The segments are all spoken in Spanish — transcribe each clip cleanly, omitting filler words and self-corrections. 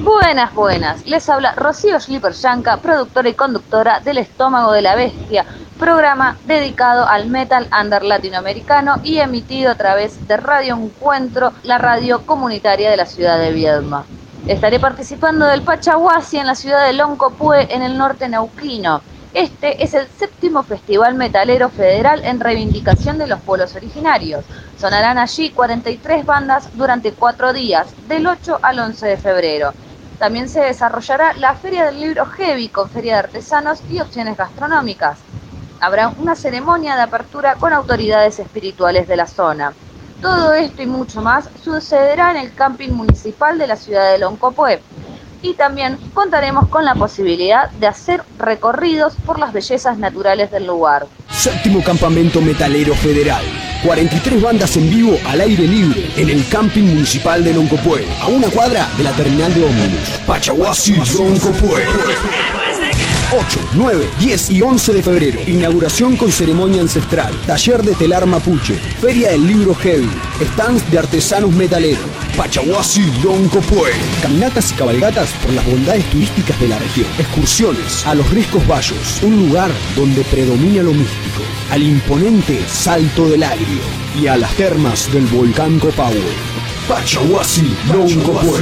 Buenas, buenas. Les habla Rocío Schlipper-Yanka, productora y conductora del Estómago de la Bestia, programa dedicado al metal under latinoamericano y emitido a través de Radio Encuentro, la radio comunitaria de la ciudad de Viedma. Estaré participando del Pachahuasi en la ciudad de Loncopué, en el norte neuquino. Este es el 7º Festival Metalero Federal en reivindicación de los pueblos originarios. Sonarán allí 43 bandas durante 4 días, del 8 al 11 de febrero. También se desarrollará la Feria del Libro Heavy con feria de artesanos y opciones gastronómicas. Habrá una ceremonia de apertura con autoridades espirituales de la zona. Todo esto y mucho más sucederá en el camping municipal de la ciudad de Loncopué. Y también contaremos con la posibilidad de hacer recorridos por las bellezas naturales del lugar. 7º Campamento Metalero Federal. 43 bandas en vivo al aire libre en el camping municipal de Loncopué, a una cuadra de la terminal de ómnibus. Pachahuasi, Loncopué. 8, 9, 10 y 11 de febrero. Inauguración con ceremonia ancestral. Taller de telar mapuche. Feria del libro heavy. Stands de artesanos metaleros. Pachahuasi, Loncopué. Caminatas y cabalgatas por las bondades turísticas de la región. Excursiones a los Riscos Vallos. Un lugar donde predomina lo místico. Al imponente Salto del Agrio. Y a las termas del volcán Copahue. Pachahuasi, Loncopué.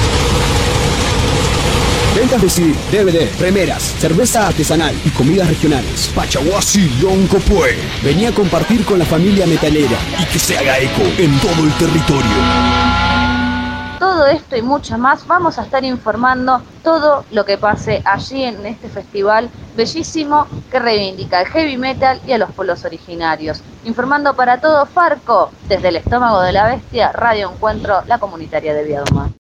Ventas de CD, DVD, remeras, cerveza artesanal y comidas regionales. Pachahuasi, Loncopué. Vení a compartir con la familia metalera y que se haga eco en todo el territorio. Todo esto y mucho más vamos a estar informando todo lo que pase allí en este festival bellísimo que reivindica el heavy metal y a los pueblos originarios. Informando para todo Farco, desde el Estómago de la Bestia, Radio Encuentro, la comunitaria de Viedma.